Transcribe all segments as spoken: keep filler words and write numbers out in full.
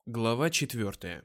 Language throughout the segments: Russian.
Глава четвертая.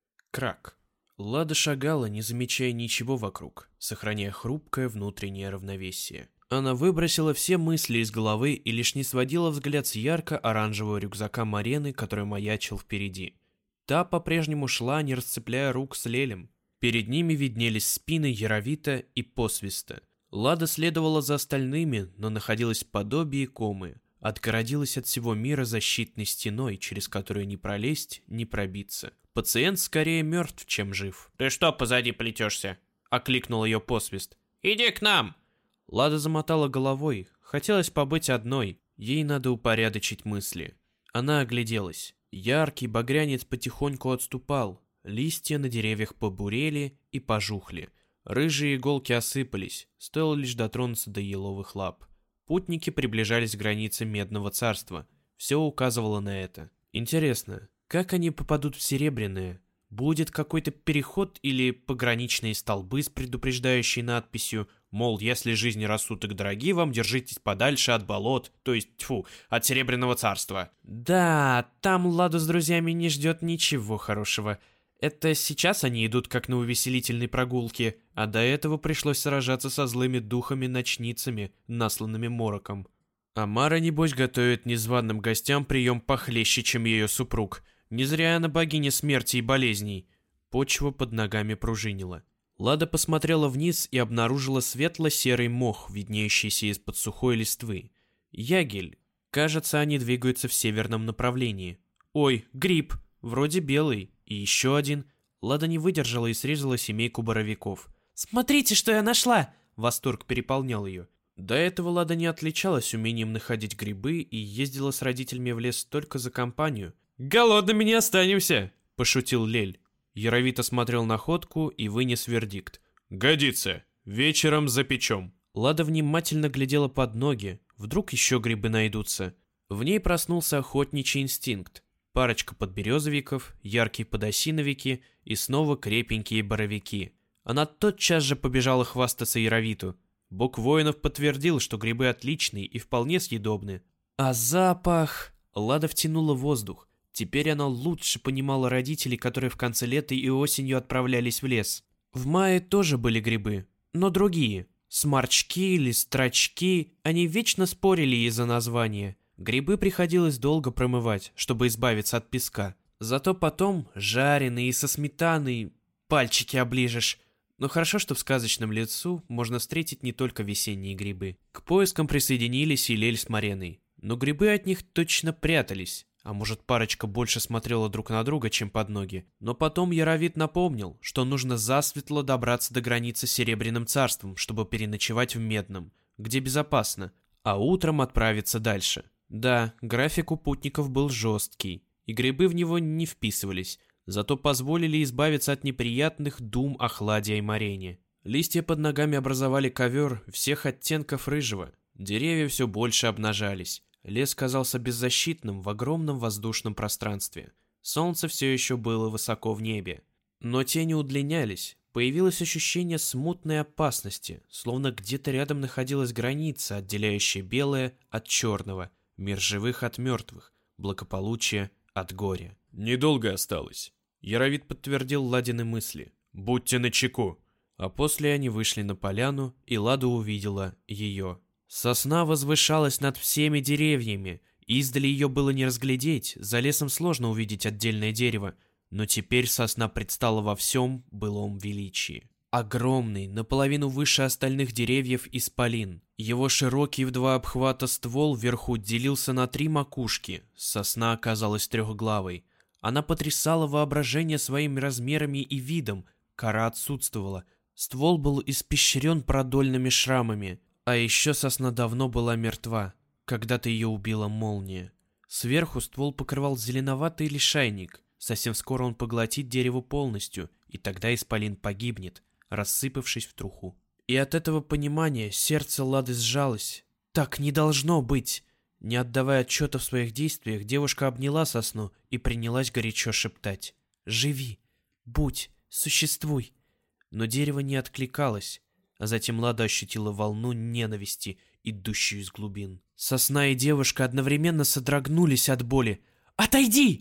Крак. Лада шагала, не замечая ничего вокруг, сохраняя хрупкое внутреннее равновесие. Она выбросила все мысли из головы и лишь не сводила взгляд с ярко-оранжевого рюкзака Марены, который маячил впереди. Та по-прежнему шла, не расцепляя рук с Лелем. Перед ними виднелись спины Яровита и Посвиста. Лада следовала за остальными, но находилась в подобии комы. Отгородилась от всего мира защитной стеной, через которую не пролезть, не пробиться. Пациент скорее мертв, чем жив. «Ты что позади плетешься?» — окликнул ее Посвист. «Иди к нам!» Лада замотала головой. Хотелось побыть одной. Ей надо упорядочить мысли. Она огляделась. Яркий багрянец потихоньку отступал. Листья на деревьях побурели и пожухли. Рыжие иголки осыпались. Стоило лишь дотронуться до еловых лап. Путники приближались к границе Медного царства. Все указывало на это. Интересно, как они попадут в Серебряное? Будет какой-то переход или пограничные столбы с предупреждающей надписью, мол, если жизнь и рассудок дороги вам, держитесь подальше от болот, то есть, тьфу, от Серебряного царства. Да, там Ладу с друзьями не ждет ничего хорошего. Это сейчас они идут как на увеселительной прогулке, а до этого пришлось сражаться со злыми духами-ночницами, насланными мороком. Амара, небось, готовит незваным гостям прием похлеще, чем ее супруг. Не зря она богиня смерти и болезней. Почва под ногами пружинила. Лада посмотрела вниз и обнаружила светло-серый мох, виднеющийся из-под сухой листвы. Ягель. Кажется, они двигаются в северном направлении. Ой, гриб. Вроде белый. И еще один. Лада не выдержала и срезала семейку боровиков. «Смотрите, что я нашла!» Восторг переполнял ее. До этого Лада не отличалась умением находить грибы и ездила с родителями в лес только за компанию. «Голодными не останемся!» – пошутил Лель. Яровит осмотрел находку и вынес вердикт. «Годится! Вечером запечем!» Лада внимательно глядела под ноги. Вдруг еще грибы найдутся. В ней проснулся охотничий инстинкт. Парочка подберезовиков, яркие подосиновики и снова крепенькие боровики. Она тотчас же побежала хвастаться Яровиту. Бог воинов подтвердил, что грибы отличные и вполне съедобны. А запах... Лада втянула воздух. Теперь она лучше понимала родителей, которые в конце лета и осенью отправлялись в лес. В мае тоже были грибы, но другие. Сморчки или строчки, они вечно спорили из-за названия. Грибы приходилось долго промывать, чтобы избавиться от песка. Зато потом жареные со сметаной, пальчики оближешь. Но хорошо, что в сказочном лесу можно встретить не только весенние грибы. К поискам присоединились и Лель с Мареной. Но грибы от них точно прятались. А может, парочка больше смотрела друг на друга, чем под ноги. Но потом Яровит напомнил, что нужно засветло добраться до границы с Серебряным царством, чтобы переночевать в Медном, где безопасно, а утром отправиться дальше. Да, график у путников был жесткий, и грибы в него не вписывались, зато позволили избавиться от неприятных дум о хладе и морене. Листья под ногами образовали ковер всех оттенков рыжего, деревья все больше обнажались, лес казался беззащитным в огромном воздушном пространстве. Солнце все еще было высоко в небе, но тени удлинялись, появилось ощущение смутной опасности, словно где-то рядом находилась граница, отделяющая белое от черного, мир живых от мертвых, благополучие от горя. «Недолго осталось», — Яровит подтвердил Ладины мысли. «Будьте начеку». А после они вышли на поляну, и Лада увидела ее. Сосна возвышалась над всеми деревьями. Издали ее было не разглядеть, за лесом сложно увидеть отдельное дерево, но теперь сосна предстала во всем былом величии. Огромный, наполовину выше остальных деревьев исполин. Его широкий в два обхвата ствол вверху делился на три макушки. Сосна оказалась трехглавой. Она потрясала воображение своими размерами и видом. Кора отсутствовала. Ствол был испещрен продольными шрамами. А еще сосна давно была мертва. Когда-то ее убила молния. Сверху ствол покрывал зеленоватый лишайник. Совсем скоро он поглотит дерево полностью, и тогда исполин погибнет, рассыпавшись в труху. И от этого понимания сердце Лады сжалось. Так не должно быть! Не отдавая отчета в своих действиях, девушка обняла сосну и принялась горячо шептать. «Живи! Будь! Существуй!» Но дерево не откликалось, а затем Лада ощутила волну ненависти, идущую из глубин. Сосна и девушка одновременно содрогнулись от боли. «Отойди!» —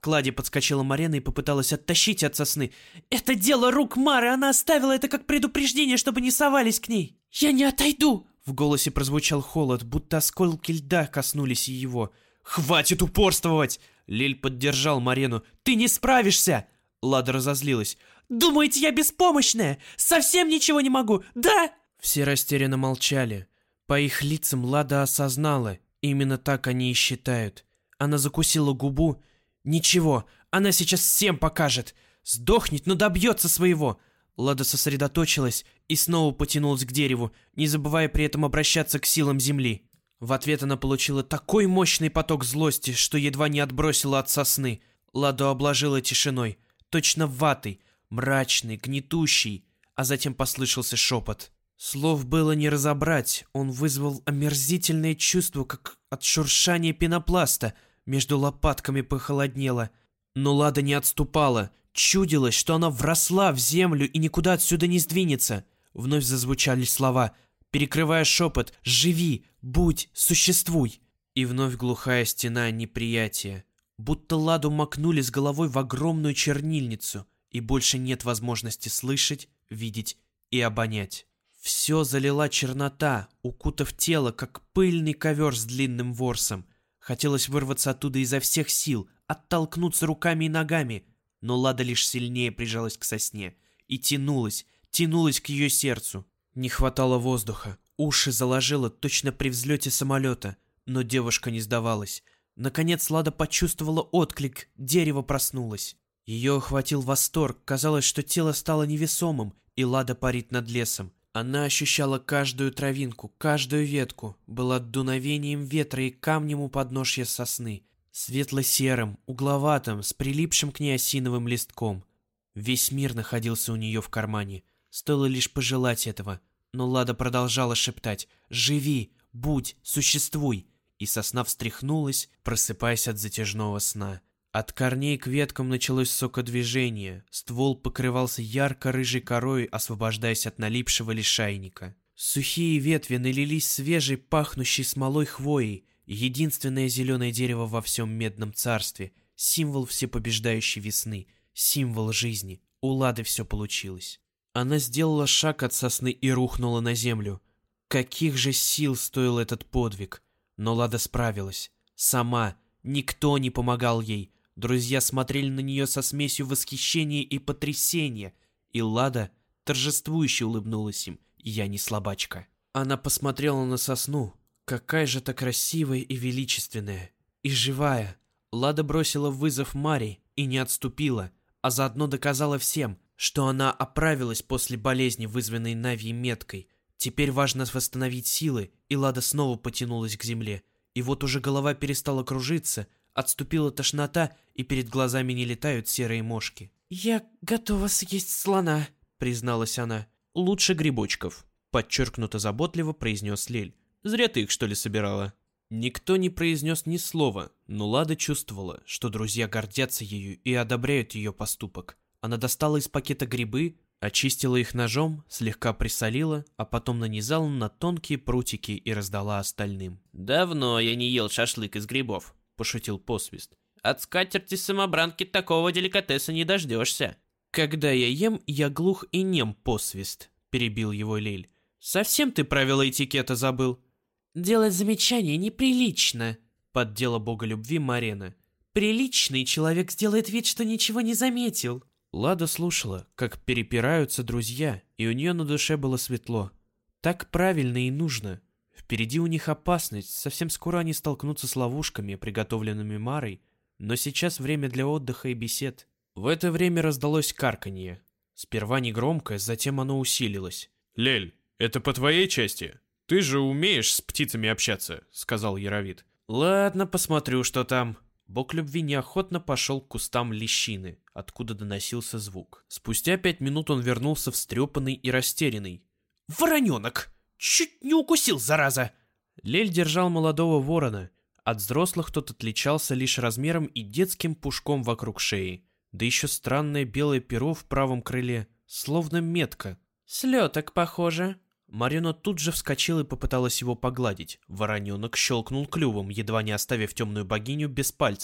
К Ладе подскочила Марена и попыталась оттащить от сосны. «Это дело рук Мары, она оставила это как предупреждение, чтобы не совались к ней!» «Я не отойду!» В голосе прозвучал холод, будто осколки льда коснулись и его. «Хватит упорствовать!» Лель поддержал Марену. «Ты не справишься!» Лада разозлилась. «Думаете, я беспомощная? Совсем ничего не могу, да?» Все растерянно молчали. По их лицам Лада осознала. Именно так они и считают. Она закусила губу. «Ничего, она сейчас всем покажет. Сдохнет, но добьется своего!» Лада сосредоточилась и снова потянулась к дереву, не забывая при этом обращаться к силам земли. В ответ она получила такой мощный поток злости, что едва не отбросила от сосны. Ладу обложила тишиной, точно ватой, мрачный, гнетущий, а затем послышался шепот. Слов было не разобрать, он вызвал омерзительное чувство, как от шуршания пенопласта, между лопатками похолоднело. Но Лада не отступала, чудилось, что она вросла в землю и никуда отсюда не сдвинется. Вновь зазвучали слова, перекрывая шепот «Живи, будь, существуй!» И вновь глухая стена неприятия. Будто Ладу макнули с головой в огромную чернильницу, и больше нет возможности слышать, видеть и обонять. Все залила чернота, укутав тело, как пыльный ковер с длинным ворсом. Хотелось вырваться оттуда изо всех сил, оттолкнуться руками и ногами, но Лада лишь сильнее прижалась к сосне и тянулась, тянулась к ее сердцу. Не хватало воздуха, уши заложило точно при взлете самолета, но девушка не сдавалась. Наконец Лада почувствовала отклик, дерево проснулось. Ее охватил восторг, казалось, что тело стало невесомым, и Лада парит над лесом. Она ощущала каждую травинку, каждую ветку, была дуновением ветра и камнем у подножья сосны, светло-серым, угловатым, с прилипшим к ней осиновым листком. Весь мир находился у нее в кармане, стоило лишь пожелать этого, но Лада продолжала шептать «Живи, будь, существуй!» И сосна встряхнулась, просыпаясь от затяжного сна. От корней к веткам началось сокодвижение, ствол покрывался ярко-рыжей корой, освобождаясь от налипшего лишайника. Сухие ветви налились свежей, пахнущей смолой хвоей, единственное зеленое дерево во всем Медном царстве, символ всепобеждающей весны, символ жизни. У Лады все получилось. Она сделала шаг от сосны и рухнула на землю. Каких же сил стоил этот подвиг? Но Лада справилась. Сама. Никто не помогал ей. Друзья смотрели на нее со смесью восхищения и потрясения, и Лада торжествующе улыбнулась им. «Я не слабачка». Она посмотрела на сосну. Какая же та красивая и величественная. И живая. Лада бросила вызов Маре и не отступила, а заодно доказала всем, что она оправилась после болезни, вызванной Навьей меткой. Теперь важно восстановить силы, и Лада снова потянулась к земле. И вот уже голова перестала кружиться, отступила тошнота, и перед глазами не летают серые мошки. «Я готова съесть слона», — призналась она. «Лучше грибочков», — подчеркнуто заботливо произнес Лель. «Зря ты их, что ли, собирала?» Никто не произнес ни слова, но Лада чувствовала, что друзья гордятся ею и одобряют ее поступок. Она достала из пакета грибы, очистила их ножом, слегка присолила, а потом нанизала на тонкие прутики и раздала остальным. «Давно я не ел шашлык из грибов», — пошутил Посвист. «От скатерти-самобранки такого деликатеса не дождешься». «Когда я ем, я глух и нем, Посвист», — перебил его Лель. «Совсем ты правила этикета забыл?» «Делать замечания неприлично», — поддела бога любви Марена. «Приличный человек сделает вид, что ничего не заметил». Лада слушала, как перепираются друзья, и у нее на душе было светло. Так правильно и нужно. Впереди у них опасность, совсем скоро они столкнутся с ловушками, приготовленными Марой, но сейчас время для отдыха и бесед. В это время раздалось карканье. Сперва негромкое, затем оно усилилось. «Лель, это по твоей части? Ты же умеешь с птицами общаться», — сказал Яровит. «Ладно, посмотрю, что там». Бог любви неохотно пошел к кустам лещины, откуда доносился звук. Спустя пять минут он вернулся встрепанный и растерянный. «Вороненок! Чуть не укусил, зараза!» Лель держал молодого ворона. От взрослых тот отличался лишь размером и детским пушком вокруг шеи. Да еще странное белое перо в правом крыле, словно метка. «Слеток, похоже». Марина тут же вскочила и попыталась его погладить. Вороненок щелкнул клювом, едва не оставив темную богиню без пальца.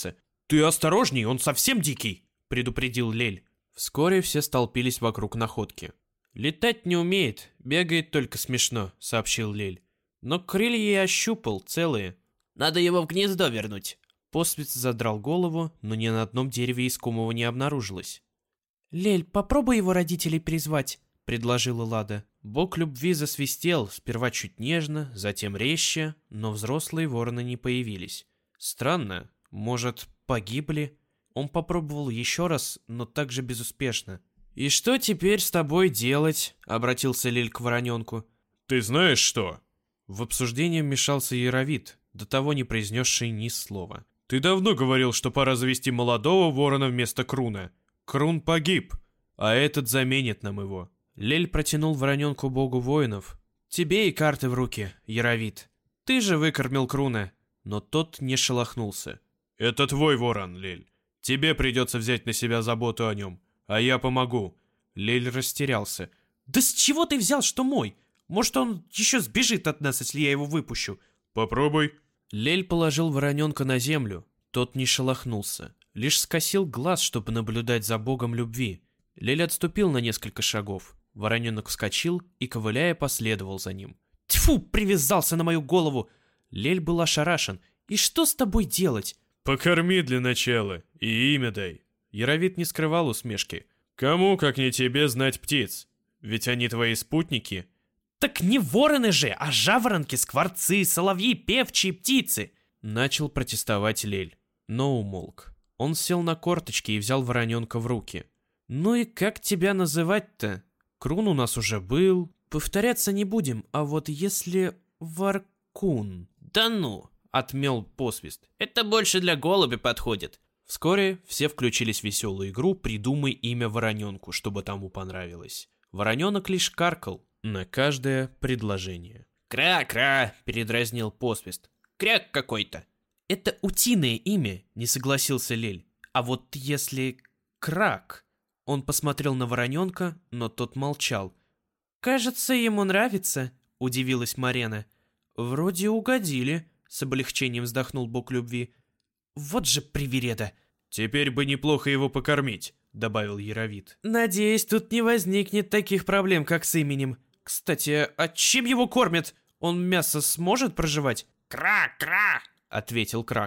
«Ты осторожней, он совсем дикий», — предупредил Лель. Вскоре все столпились вокруг находки. «Летать не умеет, бегает только смешно», — сообщил Лель. «Но крылья я ощупал, целые». «Надо его в гнездо вернуть». Посвист задрал голову, но ни на одном дереве искомого не обнаружилось. «Лель, попробуй его родителей призвать», — предложила Лада. Бог любви засвистел, сперва чуть нежно, затем резче, но взрослые вороны не появились. Странно, может, погибли? Он попробовал еще раз, но также безуспешно. «И что теперь с тобой делать?» — обратился Лель к вороненку. «Ты знаешь что?» В обсуждение вмешался Яровит, до того не произнесший ни слова. «Ты давно говорил, что пора завести молодого ворона вместо Круна. Крун погиб, а этот заменит нам его». Лель протянул вороненку богу воинов. «Тебе и карты в руки, Яровит. Ты же выкормил Круна». Но тот не шелохнулся. «Это твой ворон, Лель. Тебе придется взять на себя заботу о нем, а я помогу». Лель растерялся. «Да с чего ты взял, что мой? Может, он еще сбежит от нас, если я его выпущу?» «Попробуй». Лель положил вороненка на землю. Тот не шелохнулся. Лишь скосил глаз, чтобы наблюдать за богом любви. Лель отступил на несколько шагов. Вороненок вскочил и, ковыляя, последовал за ним. «Тьфу, привязался на мою голову!» Лель был ошарашен. «И что с тобой делать?» «Покорми для начала и имя дай». Яровит не скрывал усмешки. «Кому, как не тебе, знать птиц? Ведь они твои спутники». «Так не вороны же, а жаворонки, скворцы, соловьи, певчие птицы!» Начал протестовать Лель, но умолк. Он сел на корточки и взял вороненка в руки. «Ну и как тебя называть-то? Крун у нас уже был. Повторяться не будем, а вот если Варкун...» «Да ну!» — отмел Посвист. «Это больше для голубя подходит». Вскоре все включились в веселую игру «Придумай имя вороненку», чтобы тому понравилось. Вороненок лишь каркал на каждое предложение. «Кра-кра!» — передразнил Посвист. «Кряк какой-то!» «Это утиное имя», — не согласился Лель. «А вот если крак...» Он посмотрел на вороненка, но тот молчал. «Кажется, ему нравится», — удивилась Марена. «Вроде угодили», — с облегчением вздохнул бог любви. «Вот же привереда!» «Теперь бы неплохо его покормить», — добавил Яровит. «Надеюсь, тут не возникнет таких проблем, как с именем. Кстати, а чем его кормят? Он мясо сможет проживать?» «Кра-кра!» — ответил Крак.